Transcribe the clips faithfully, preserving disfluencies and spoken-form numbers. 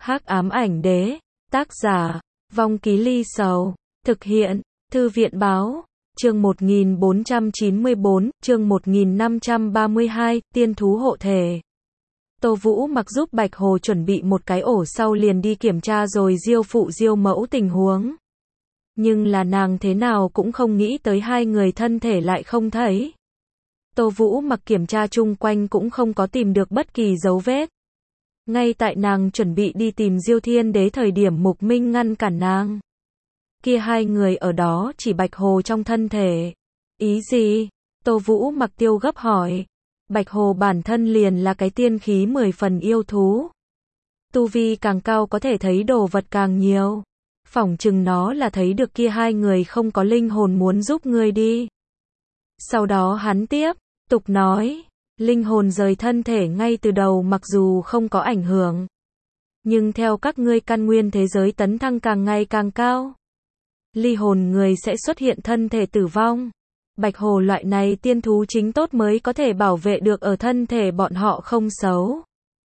Hắc ám ảnh đế, tác giả, Vong Ký Ly Sầu, thực hiện, Thư viện báo, chương một nghìn bốn trăm chín mươi tư, chương một nghìn năm trăm ba mươi hai, tiên thú hộ thể. Tô Vũ Mặc giúp Bạch Hồ chuẩn bị một cái ổ sau liền đi kiểm tra rồi diêu phụ diêu mẫu tình huống. Nhưng là nàng thế nào cũng không nghĩ tới hai người thân thể lại không thấy. Tô Vũ Mặc kiểm tra chung quanh cũng không có tìm được bất kỳ dấu vết. Ngay tại nàng chuẩn bị đi tìm Diêu Thiên Đế thời điểm Mục Minh ngăn cản nàng. Kia hai người ở đó chỉ Bạch Hồ trong thân thể. Ý gì? Tô Vũ Mặc tiêu gấp hỏi. Bạch Hồ bản thân liền là cái tiên khí mười phần yêu thú. Tu vi càng cao có thể thấy đồ vật càng nhiều. Phỏng chừng nó là thấy được kia hai người không có linh hồn muốn giúp ngươi đi. Sau đó hắn tiếp tục nói, linh hồn rời thân thể ngay từ đầu mặc dù không có ảnh hưởng. Nhưng theo các ngươi căn nguyên thế giới tấn thăng càng ngày càng cao. Ly hồn người sẽ xuất hiện thân thể tử vong. Bạch Hồ loại này tiên thú chính tốt mới có thể bảo vệ được ở thân thể bọn họ không xấu.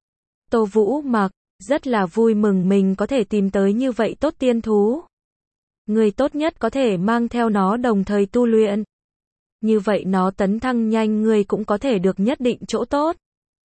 Tô Vũ Mặc rất là vui mừng mình có thể tìm tới như vậy tốt tiên thú. Người tốt nhất có thể mang theo nó đồng thời tu luyện. Như vậy nó tấn thăng nhanh người cũng có thể được nhất định chỗ tốt.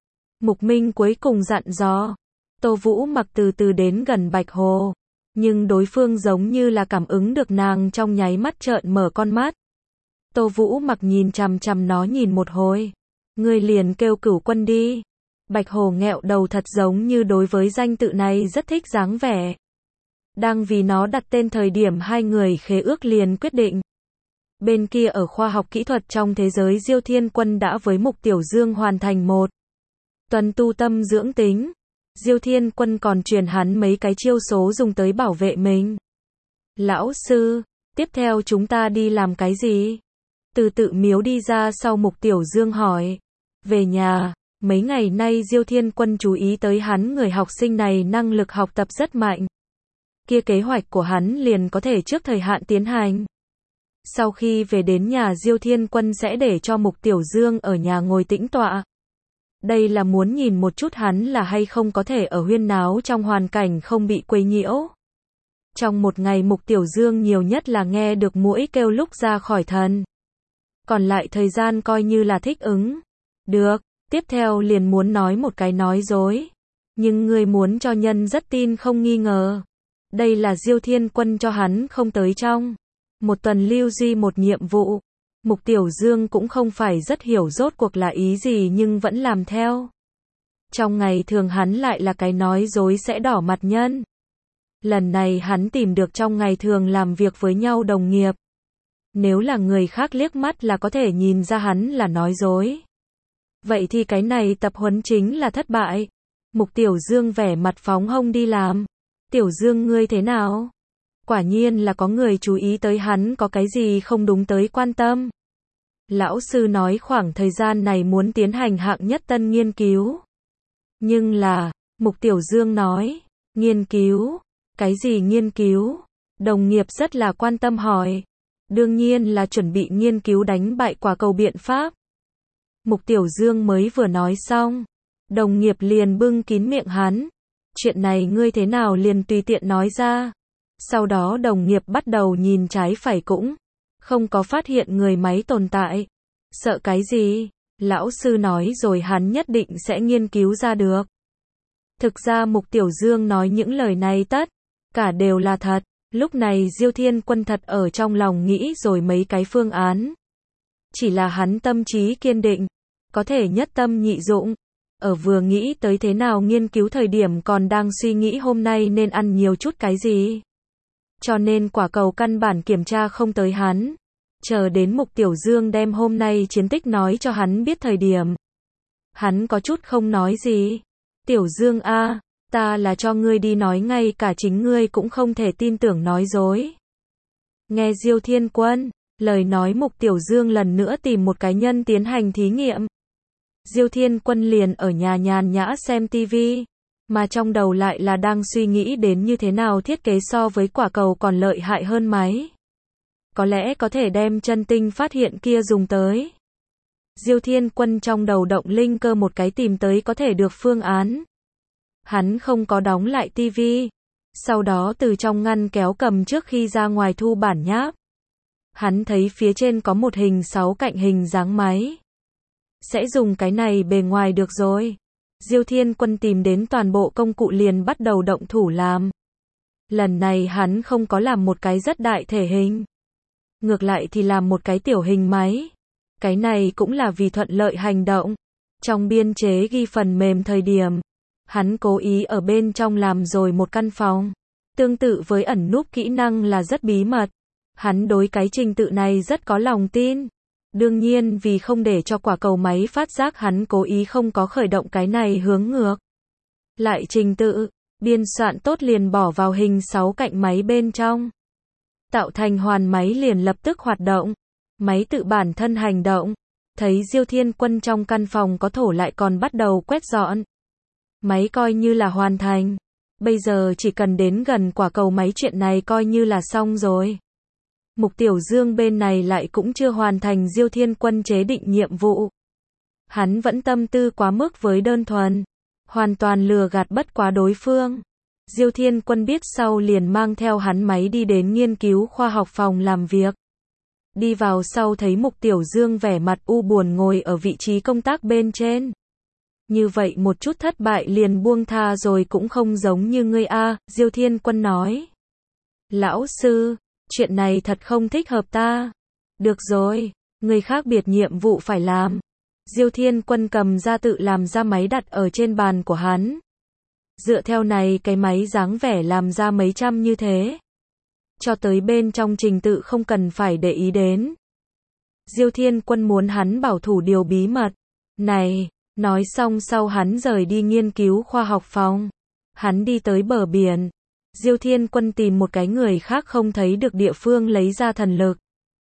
Mục Minh cuối cùng dặn dò. Tô Vũ Mặc từ từ đến gần Bạch Hồ. Nhưng đối phương giống như là cảm ứng được nàng trong nháy mắt trợn mở con mắt. Tô Vũ Mặc nhìn chằm chằm nó nhìn một hồi. Ngươi liền kêu Cửu Quân đi. Bạch Hồ nghẹo đầu thật giống như đối với danh tự này rất thích dáng vẻ. Đang vì nó đặt tên thời điểm hai người khế ước liền quyết định. Bên kia ở khoa học kỹ thuật trong thế giới Diêu Thiên Quân đã với Mục Tiểu Dương hoàn thành một tuần tu tâm dưỡng tính. Diêu Thiên Quân còn truyền hắn mấy cái chiêu số dùng tới bảo vệ mình. Lão sư, tiếp theo chúng ta đi làm cái gì? Từ tự miếu đi ra sau Mục Tiểu Dương hỏi. Về nhà, mấy ngày nay Diêu Thiên Quân chú ý tới hắn người học sinh này năng lực học tập rất mạnh. Kia kế hoạch của hắn liền có thể trước thời hạn tiến hành. Sau khi về đến nhà Diêu Thiên Quân sẽ để cho Mục Tiểu Dương ở nhà ngồi tĩnh tọa. Đây là muốn nhìn một chút hắn là hay không có thể ở huyên náo trong hoàn cảnh không bị quấy nhiễu. Trong một ngày Mục Tiểu Dương nhiều nhất là nghe được muỗi kêu lúc ra khỏi thần. Còn lại thời gian coi như là thích ứng. Được, tiếp theo liền muốn nói một cái nói dối. Nhưng người muốn cho nhân rất tin không nghi ngờ. Đây là Diêu Thiên Quân cho hắn không tới trong một tuần lưu duy một nhiệm vụ. Mục Tiểu Dương cũng không phải rất hiểu rốt cuộc là ý gì nhưng vẫn làm theo. Trong ngày thường hắn lại là cái nói dối sẽ đỏ mặt nhân. Lần này hắn tìm được trong ngày thường làm việc với nhau đồng nghiệp. Nếu là người khác liếc mắt là có thể nhìn ra hắn là nói dối. Vậy thì cái này tập huấn chính là thất bại. Mục Tiểu Dương vẻ mặt phóng hông đi làm. Tiểu Dương ngươi thế nào? Quả nhiên là có người chú ý tới hắn có cái gì không đúng tới quan tâm. Lão sư nói khoảng thời gian này muốn tiến hành hạng nhất tân nghiên cứu. Nhưng là, Mục Tiểu Dương nói, nghiên cứu, cái gì nghiên cứu? Đồng nghiệp rất là quan tâm hỏi. Đương nhiên là chuẩn bị nghiên cứu đánh bại quả cầu biện pháp. Mục Tiểu Dương mới vừa nói xong. Đồng nghiệp liền bưng kín miệng hắn. Chuyện này ngươi thế nào liền tùy tiện nói ra. Sau đó đồng nghiệp bắt đầu nhìn trái phải cũng không có phát hiện người máy tồn tại. Sợ cái gì? Lão sư nói rồi hắn nhất định sẽ nghiên cứu ra được. Thực ra Mục Tiểu Dương nói những lời này tất cả đều là thật. Lúc này Diêu Thiên Quân thật ở trong lòng nghĩ rồi mấy cái phương án. Chỉ là hắn tâm trí kiên định, có thể nhất tâm nhị dụng. Ở vừa nghĩ tới thế nào nghiên cứu thời điểm còn đang suy nghĩ hôm nay nên ăn nhiều chút cái gì. Cho nên quả cầu căn bản kiểm tra không tới hắn. Chờ đến Mục Tiểu Dương đem hôm nay chiến tích nói cho hắn biết thời điểm. Hắn có chút không nói gì. Tiểu Dương a, ta là cho ngươi đi nói ngay cả chính ngươi cũng không thể tin tưởng nói dối. Nghe Diêu Thiên Quân, lời nói Mục Tiểu Dương lần nữa tìm một cái nhân tiến hành thí nghiệm. Diêu Thiên Quân liền ở nhà nhàn nhã xem tivi. Mà trong đầu lại là đang suy nghĩ đến như thế nào thiết kế so với quả cầu còn lợi hại hơn máy. Có lẽ có thể đem chân tinh phát hiện kia dùng tới. Diêu Thiên Quân trong đầu động linh cơ một cái tìm tới có thể được phương án. Hắn không có đóng lại tivi. Sau đó từ trong ngăn kéo cầm trước khi ra ngoài thu bản nháp. Hắn thấy phía trên có một hình sáu cạnh hình dáng máy. Sẽ dùng cái này bề ngoài được rồi. Diêu Thiên Quân tìm đến toàn bộ công cụ liền bắt đầu động thủ làm. Lần này hắn không có làm một cái rất đại thể hình. Ngược lại thì làm một cái tiểu hình máy. Cái này cũng là vì thuận lợi hành động. Trong biên chế ghi phần mềm thời điểm, hắn cố ý ở bên trong làm rồi một căn phòng. Tương tự với ẩn núp kỹ năng là rất bí mật. Hắn đối cái trình tự này rất có lòng tin. Đương nhiên vì không để cho quả cầu máy phát giác hắn cố ý không có khởi động cái này hướng ngược. Lại trình tự, biên soạn tốt liền bỏ vào hình sáu cạnh máy bên trong. Tạo thành hoàn máy liền lập tức hoạt động. Máy tự bản thân hành động. Thấy Diêu Thiên Quân trong căn phòng có thổ lại còn bắt đầu quét dọn. Máy coi như là hoàn thành. Bây giờ chỉ cần đến gần quả cầu máy chuyện này coi như là xong rồi. Mục Tiểu Dương bên này lại cũng chưa hoàn thành Diêu Thiên Quân chế định nhiệm vụ. Hắn vẫn tâm tư quá mức với đơn thuần. Hoàn toàn lừa gạt bất quá đối phương. Diêu Thiên Quân biết sau liền mang theo hắn máy đi đến nghiên cứu khoa học phòng làm việc. Đi vào sau thấy Mục Tiểu Dương vẻ mặt u buồn ngồi ở vị trí công tác bên trên. Như vậy một chút thất bại liền buông tha rồi cũng không giống như ngươi a, Diêu Thiên Quân nói. Lão sư, chuyện này thật không thích hợp ta. Được rồi, người khác biệt nhiệm vụ phải làm. Diêu Thiên Quân cầm ra tự làm ra máy đặt ở trên bàn của hắn. Dựa theo này cái máy dáng vẻ làm ra mấy trăm như thế. Cho tới bên trong trình tự không cần phải để ý đến. Diêu Thiên Quân muốn hắn bảo thủ điều bí mật. Này, nói xong sau hắn rời đi nghiên cứu khoa học phòng. Hắn đi tới bờ biển. Diêu Thiên Quân tìm một cái người khác không thấy được địa phương lấy ra thần lực.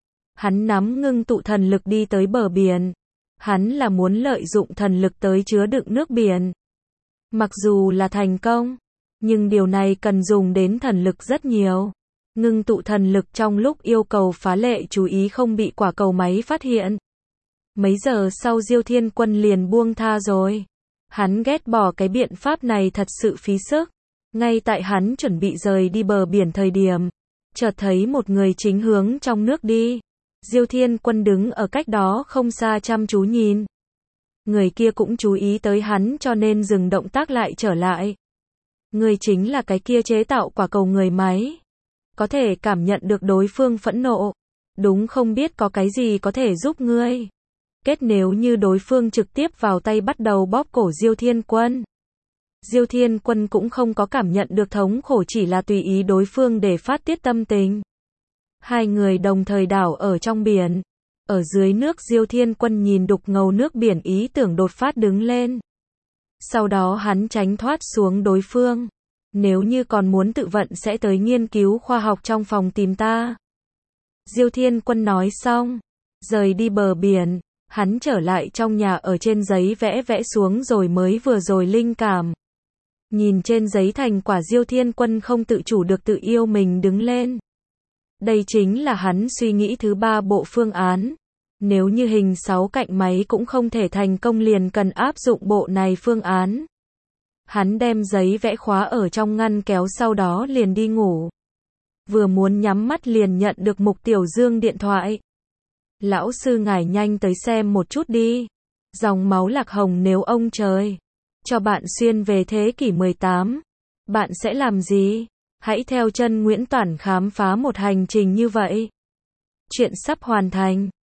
Hắn nắm ngưng tụ thần lực đi tới bờ biển. Hắn là muốn lợi dụng thần lực tới chứa đựng nước biển. Mặc dù là thành công, nhưng điều này cần dùng đến thần lực rất nhiều. Ngưng tụ thần lực trong lúc yêu cầu phá lệ chú ý không bị quả cầu máy phát hiện. Mấy giờ sau Diêu Thiên Quân liền buông tha rồi. Hắn ghét bỏ cái biện pháp này thật sự phí sức. Ngay tại hắn chuẩn bị rời đi bờ biển thời điểm, chợt thấy một người chính hướng trong nước đi. Diêu Thiên Quân đứng ở cách đó không xa chăm chú nhìn. Người kia cũng chú ý tới hắn cho nên dừng động tác lại trở lại. Người chính là cái kia chế tạo quả cầu người máy. Có thể cảm nhận được đối phương phẫn nộ. Đúng không biết có cái gì có thể giúp ngươi. Kết nếu như đối phương trực tiếp vào tay bắt đầu bóp cổ Diêu Thiên Quân. Diêu Thiên Quân cũng không có cảm nhận được thống khổ chỉ là tùy ý đối phương để phát tiết tâm tình. Hai người đồng thời đảo ở trong biển. Ở dưới nước Diêu Thiên Quân nhìn đục ngầu nước biển ý tưởng đột phát đứng lên. Sau đó hắn tránh thoát xuống đối phương. Nếu như còn muốn tự vận sẽ tới nghiên cứu khoa học trong phòng tìm ta. Diêu Thiên Quân nói xong. Rời đi bờ biển. Hắn trở lại trong nhà ở trên giấy vẽ vẽ xuống rồi mới vừa rồi linh cảm. Nhìn trên giấy thành quả Diêu Thiên Quân không tự chủ được tự yêu mình đứng lên. Đây chính là hắn suy nghĩ thứ ba bộ phương án. Nếu như hình sáu cạnh máy cũng không thể thành công liền cần áp dụng bộ này phương án. Hắn đem giấy vẽ khóa ở trong ngăn kéo sau đó liền đi ngủ. Vừa muốn nhắm mắt liền nhận được Mục Tiểu Dương điện thoại. Lão sư ngài nhanh tới xem một chút đi. Dòng máu lạc hồng nếu ông trời cho bạn xuyên về thế kỷ mười tám, bạn sẽ làm gì? Hãy theo chân Nguyễn Toản khám phá một hành trình như vậy. Chuyện sắp hoàn thành.